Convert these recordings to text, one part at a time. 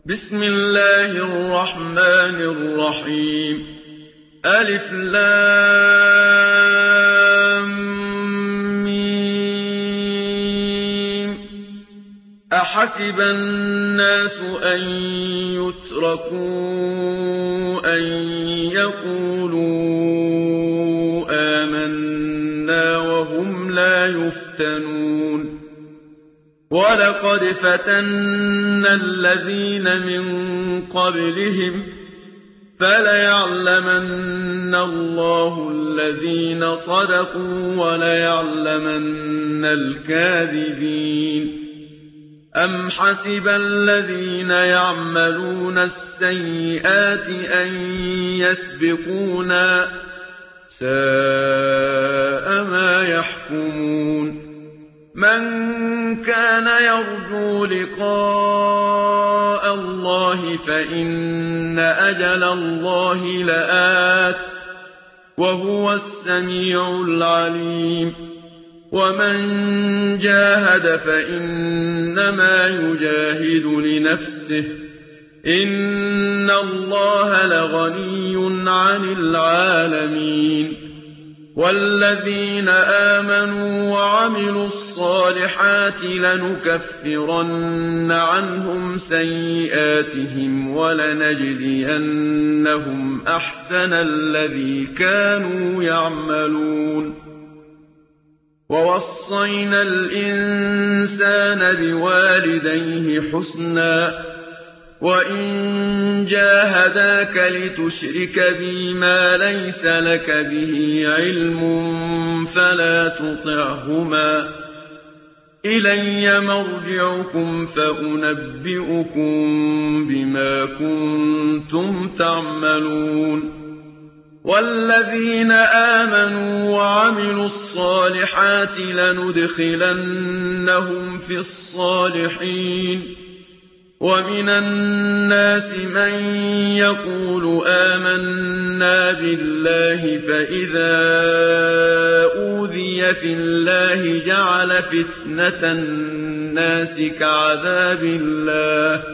بسم الله الرحمن الرحيم. ألف لام ميم. أحسب الناس أن يتركوا أن يقولوا آمنا وهم لا يفتنون. ولقد فتنا الذين من قبلهم فليعلمن الله الذين صدقوا وليعلمن الكاذبين. أم حسب الذين يعملون السيئات أن يسبقونا ساء ما يحكمون. من كان يرجو لقاء الله فإن أجل الله لآت وهو السميع العليم. ومن جاهد فإنما يجاهد لنفسه إن الله لغني عن العالمين. والذين آمنوا وعملوا الصالحات لنكفرن عنهم سيئاتهم ولنجزينهم أحسن الذي كانوا يعملون. ووصينا الإنسان بوالديه حسنا وإن جاهداك لتشرك بي ما ليس لك به علم فلا تطعهما إلي مرجعكم فأنبئكم بما كنتم تعملون. والذين آمنوا وعملوا الصالحات لندخلنهم في الصالحين. ومن الناس من يقول آمنا بالله فإذا أوذي في الله جعل فتنة الناس كعذاب الله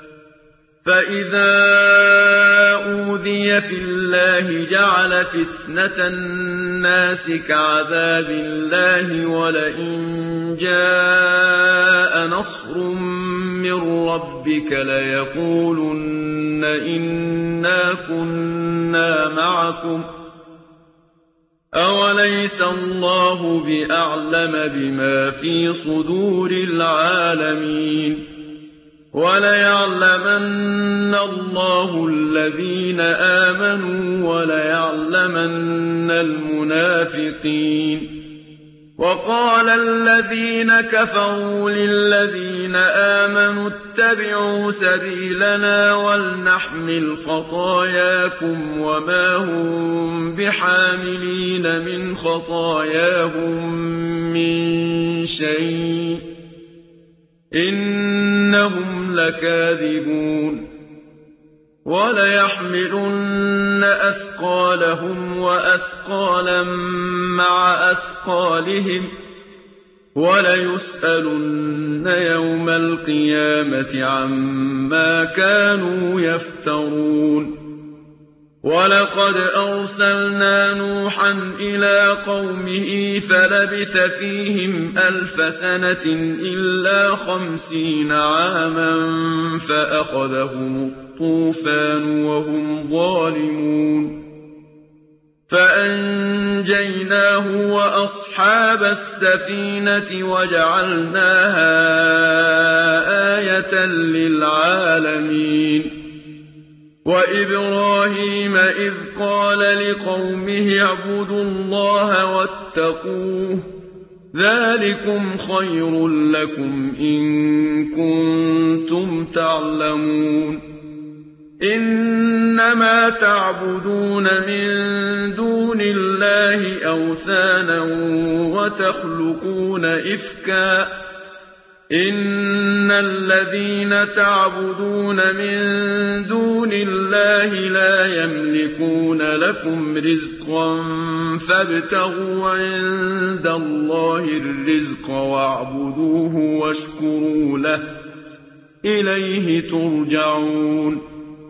ولئن جاء نصر من ربك ليقولن إنا كنا معكم أوليس الله بأعلم بما في صدور العالمين. وليعلمن الله الذين آمنوا وليعلمن المنافقين. وقال الذين كفروا للذين آمنوا اتبعوا سبيلنا ولنحمل خطاياكم وما هم بحاملين من خطاياهم من شيء إنهم لكاذبون. وليحملن أثقالهم وأثقالا مع أثقالهم وليسألن يوم القيامة عما كانوا يفترون. ولقد أرسلنا نوحا إلى قومه فلبث فيهم 1000 سنة إلا 50 عاما فأخذهم الطوفان وهم ظالمون. فأنجيناه وأصحاب السفينة وجعلناها آية للعالمين. وإبراهيم إذ قال لقومه اعبدوا الله واتقوه ذلكم خير لكم إن كنتم تعلمون. إنما تعبدون من دون الله أوثانا وتخلقون إفكا إن الذين تعبدون من دون الله لا يملكون لكم رزقا فابتغوا عند الله الرزق واعبدوه واشكروا له إليه ترجعون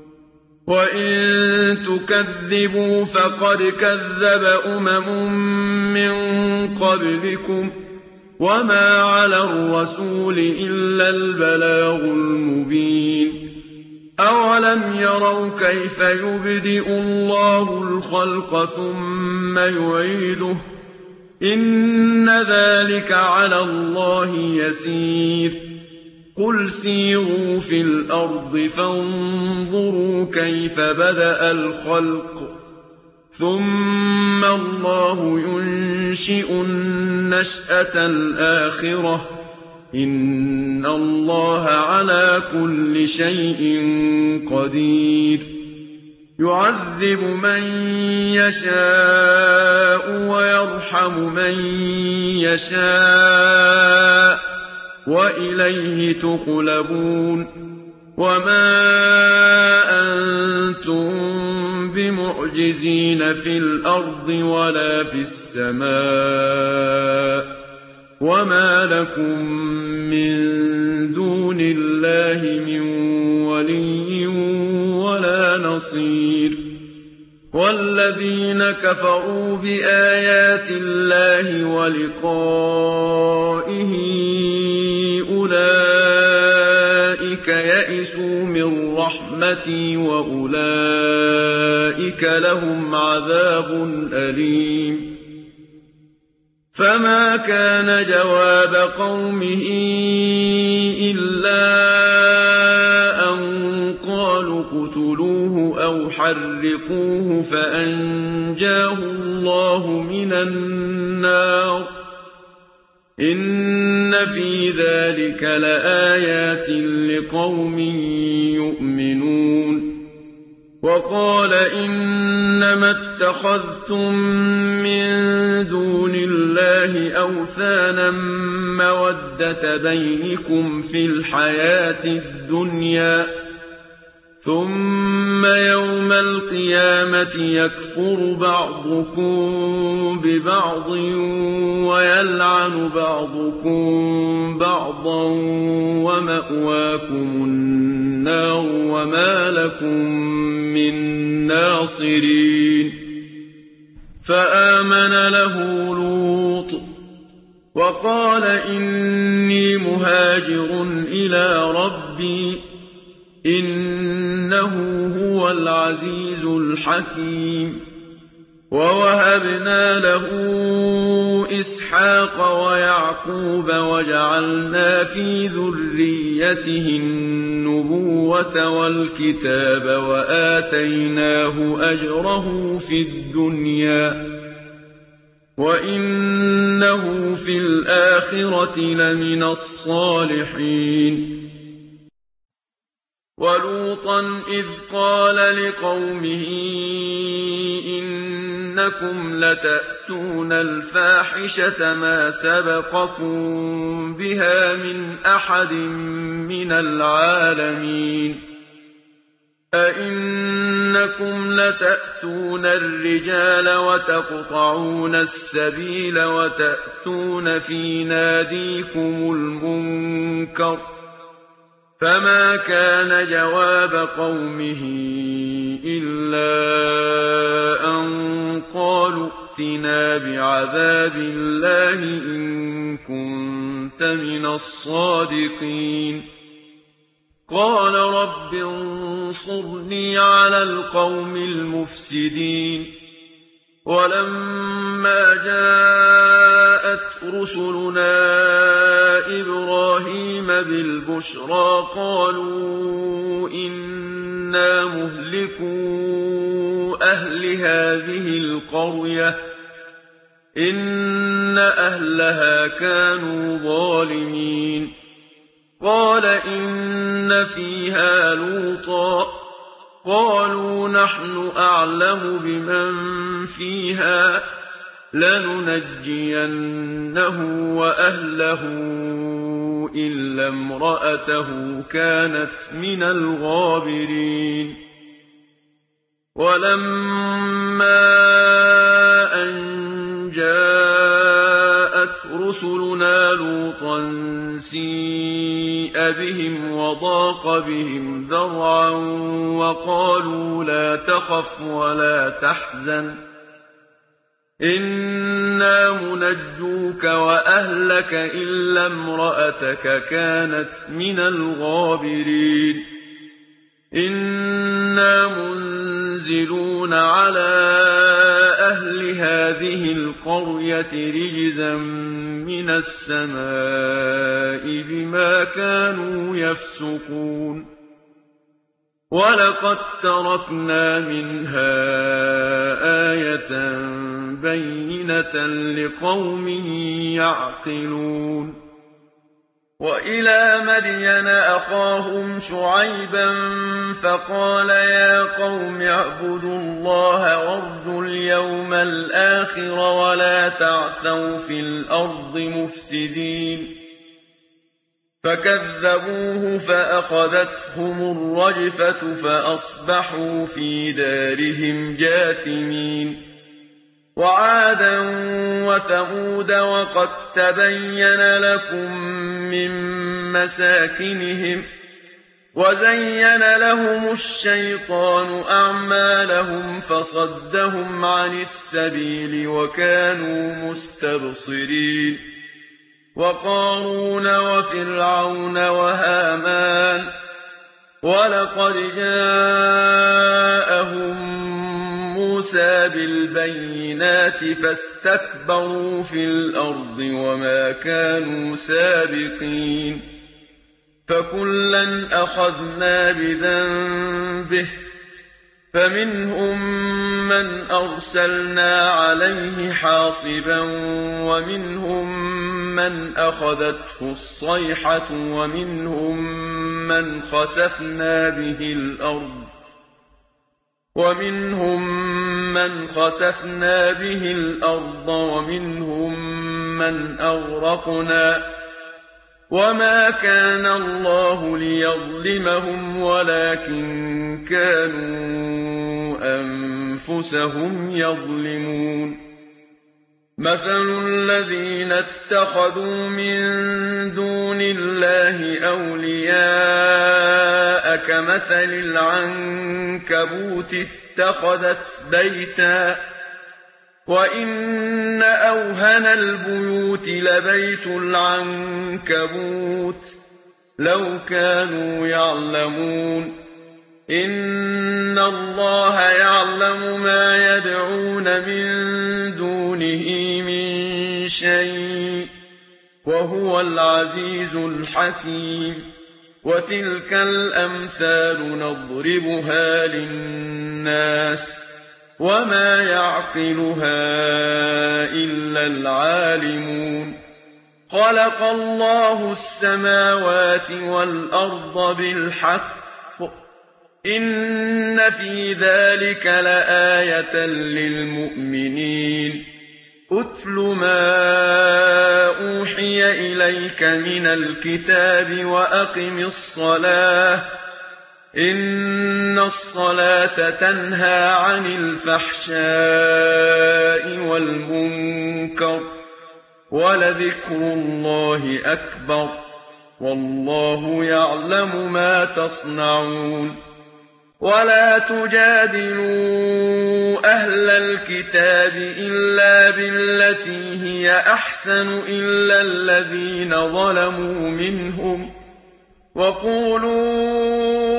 وإن تكذبوا فقد كذب من قبلكم وما على الرسول إلا البلاغ المبين أولم يروا كيف يبدئ الله الخلق ثم يعيده إن ذلك على الله يسير قل سيروا في الأرض فانظروا كيف بدأ الخلق ثم الله ينشئ النشأة الآخرة إن الله على كل شيء قدير يعذب من يشاء ويرحم من يشاء وإليه تقلبون وما أنتم بمعجزين في الأرض ولا في السماء وما لكم من دون الله من ولي ولا نصير والذين كفروا بآيات الله ولقائه أولئك يئسوا من رحمتي وأولئك لهم عذاب أليم فما كان جواب قومه إلا أن قالوا اقتلوه أو حرقوه فأنجاه الله من النار إن في ذلك لآيات لقوم يؤمنون وقال إنما اتخذتم من دون الله أوثانا مودة بينكم في الحياة الدنيا ثم يوم القيامة يكفر بعضكم ببعض ويلعن بعضكم بعضا ومأواكم النار وما لكم من ناصرين فآمن له لوط وقال إني مهاجر إلى ربي إنه هو العزيز الحكيم ووهبنا له إسحاق ويعقوب وجعلنا في ذريته النبوة والكتاب وآتيناه أجره في الدنيا وإنه في الآخرة لمن الصالحين ولوطا إذ قال لقومه إنكم لتأتون الفاحشة ما سبقكم بها من أحد من العالمين أئنكم لتأتون الرجال وتقطعون السبيل وتأتون في ناديكم المنكر فما كان جواب قومه إلا أن قالوا ائتنا بعذاب الله إن كنت من الصادقين قال رب انصرني على القوم المفسدين ولما جاءت رسلنا إبراهيم بالبشرى قالوا إنا مهلكو أهل هذه القرية إن أهلها كانوا ظالمين قال إن فيها لوطا قالوا نحن أعلم بمن فيها لننجينه وأهله إلا امرأته كانت من الغابرين ولما أن جاءت رسلنا لوطا سيء بهم وضاق بهم ذرعا وقالوا لا تخف ولا تحزن إنا منجوك وأهلك إلا امرأتك كانت من الغابرين إنا منزلون على أهل هذه القرية رجزا من السماء بما كانوا يفسقون ولقد تركنا منها آية بينة لقوم يعقلون وإلى مدين أخاهم شعيبا فقال يا قوم اعبدوا الله وارجوا اليوم الآخر ولا تعثوا في الأرض مفسدين فكذبوه فأخذتهم الرجفة فأصبحوا في دارهم جاثمين وعادا وثمود وقد تبين لكم من مساكنهم وزين لهم الشيطان أعمالهم فصدهم عن السبيل وكانوا مستبصرين وقارون وفرعون وهامان ولقد جاءهم موسى بالبينات فاستكبروا في الأرض وما كانوا سابقين فكلا أخذنا بذنبه فمنهم من أرسلنا عليه حاصبا ومنهم من أخذته الصيحة ومنهم من خسفنا به الأرض ومنهم من أغرقنا وما كان الله ليظلمهم ولكن كانوا أنفسهم يظلمون مثل الذين اتخذوا من دون الله أولياء كمثل العنكبوت اتخذت بيتا وإن أوهن البيوت لبيت العنكبوت لو كانوا يعلمون إن الله يعلم ما يدعون من دونه من شيء وهو العزيز الحكيم وتلك الأمثال نضربها للناس وما يعقلها إلا العالمون خلق الله السماوات والأرض بالحق إن في ذلك لآية للمؤمنين أتل ما أوحي إليك من الكتاب وأقم الصلاة إن الصلاة تنهى عن الفحشاء والمنكر ولذكر الله أكبر والله يعلم ما تصنعون ولا تجادلوا أهل الكتاب إلا بالتي هي أحسن إلا الذين ظلموا منهم وقولوا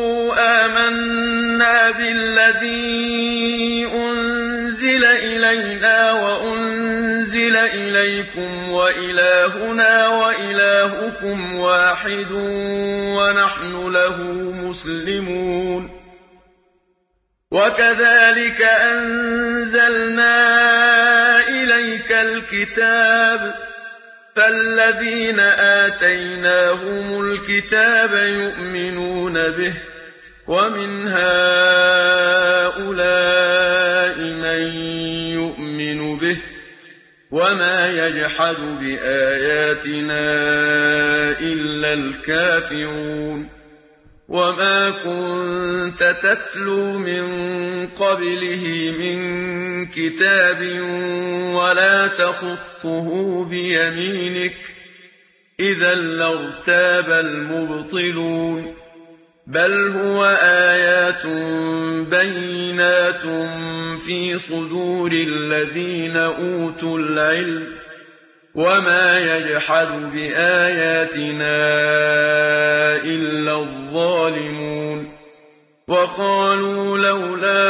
آمنا بالذي أنزل إلينا وأنزل إليكم وإلهنا وإلهكم واحد ونحن له مسلمون وكذلك أنزلنا إليك الكتاب فالذين آتيناهم الكتاب يؤمنون به ومن هؤلاء من يؤمن به وما يجحد بآياتنا إلا الكافرون وما كنت تتلو من قبله من كتاب ولا تخطه بيمينك إذا لارتاب المبطلون بل هو آيات بينات في صدور الذين أوتوا العلم وما يجحد بآياتنا إلا الظالمون وقالوا لولا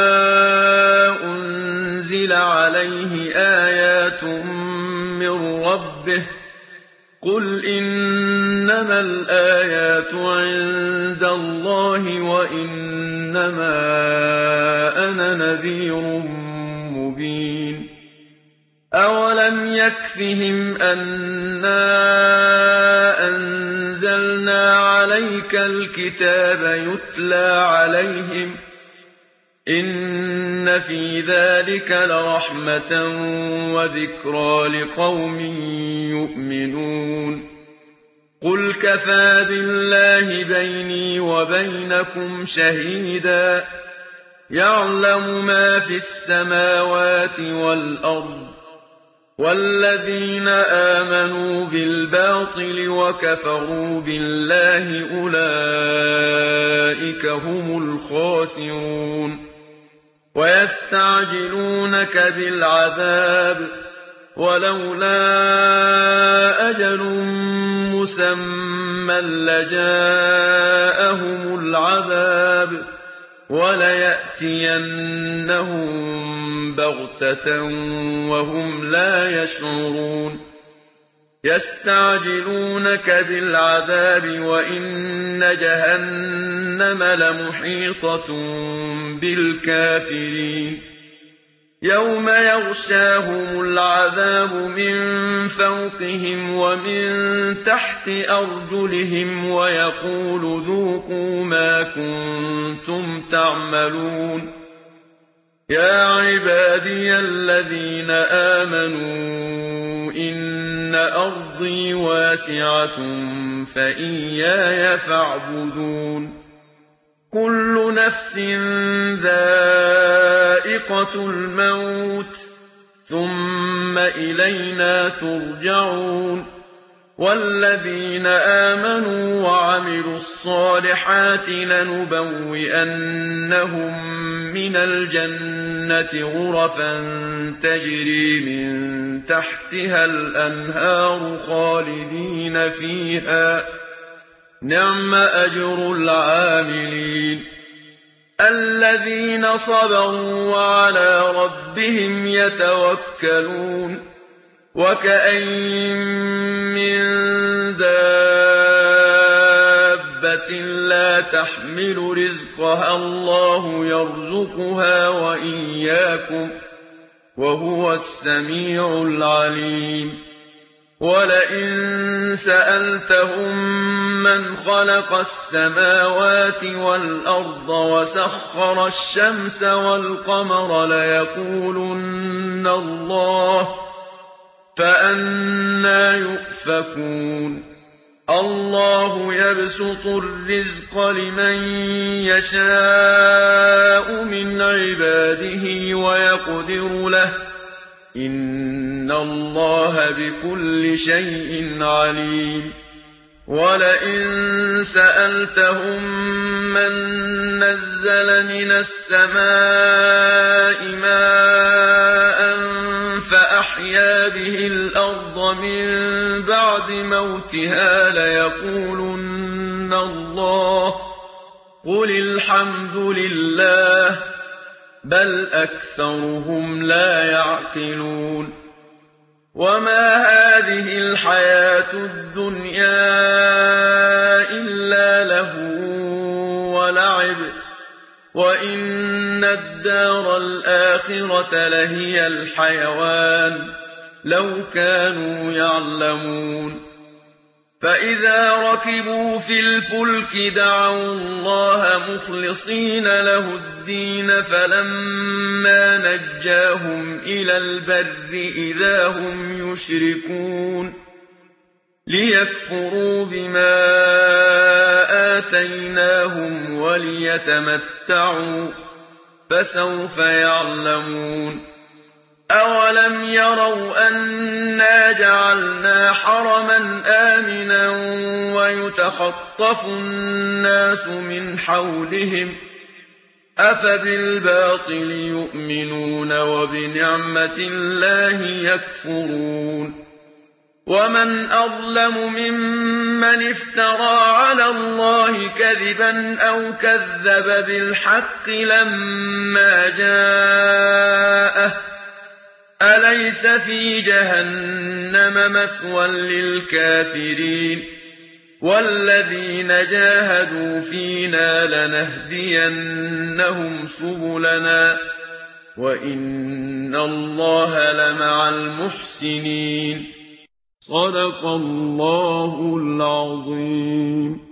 أنزل عليه آيات من ربه قل إنما الآيات عند الله وإنما أنا نذير مبين أولم يكفهم أنا أنزلنا عليك الكتاب يتلى عليهم إن في ذلك لرحمة وذكرى لقوم يؤمنون قل كفى بالله بيني وبينكم شهيدا يعلم ما في السماوات والأرض والذين آمنوا بالباطل وكفروا بالله أولئك هم الخاسرون ويستعجلونك بالعذاب ولولا أجل مسمى لجاءهم العذاب وليأتينهم بغتة وهم لا يشعرون يستعجلونك بالعذاب وإن جهنم لمحيطة بالكافرين يوم يغشاهم العذاب من فوقهم ومن تحت أرجلهم ويقول ذوقوا ما كنتم تعملون يا عبادي الذين آمنوا إن أرضي واسعة فإياي فاعبدون كل نفس ذائقة الموت ثم إلينا ترجعون والذين آمنوا وعملوا الصالحات لنبوئنهم من الجنة غرفا تجري من تحتها الأنهار خالدين فيها نعم أجر العاملين الذين صبروا وعلى ربهم يتوكلون وكأين من دابة لا تحمل رزقها الله يرزقها وإياكم وهو السميع العليم ولئن سألتهم من خلق السماوات والأرض وسخر الشمس والقمر ليقولن الله فأنى يؤفكون الله يبسط الرزق لمن يشاء من عباده ويقدر له إن الله بكل شيء عليم ولئن سألتهم من نزل من السماء ماء فأحيا به الأرض من بعد موتها ليقولن الله قل الحمد لله بل أكثرهم لا يعقلون وما هذه الحياة الدنيا إلا لهو ولعب وإن الدار الآخرة لهي الحيوان لو كانوا يعلمون فإذا ركبوا في الفلك دعوا الله مخلصين له الدين فلما نجاهم إلى البر إذا هم يشركون ليكفروا بما آتيناهم وليتمتعوا فسوف يعلمون أولم يروا أنا جعلنا حرما آمنا ويتخطف الناس من حولهم أفبالباطل يؤمنون وبنعمة الله يكفرون ومن أظلم ممن افترى على الله كذبا أو كذب بالحق لما جاءه أليس في جهنم مثوى للكافرين والذين جاهدوا فينا لنهدينهم سبلنا وإن الله لمع المحسنين صدق الله العظيم.